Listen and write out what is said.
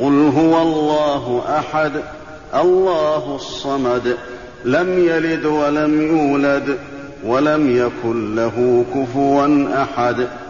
قُلْ هُوَ اللَّهُ أَحَدٌ اللَّهُ الصَّمَدُ لَمْ يَلِدْ وَلَمْ يُولَدْ وَلَمْ يَكُن لَّهُ كُفُوًا أَحَدٌ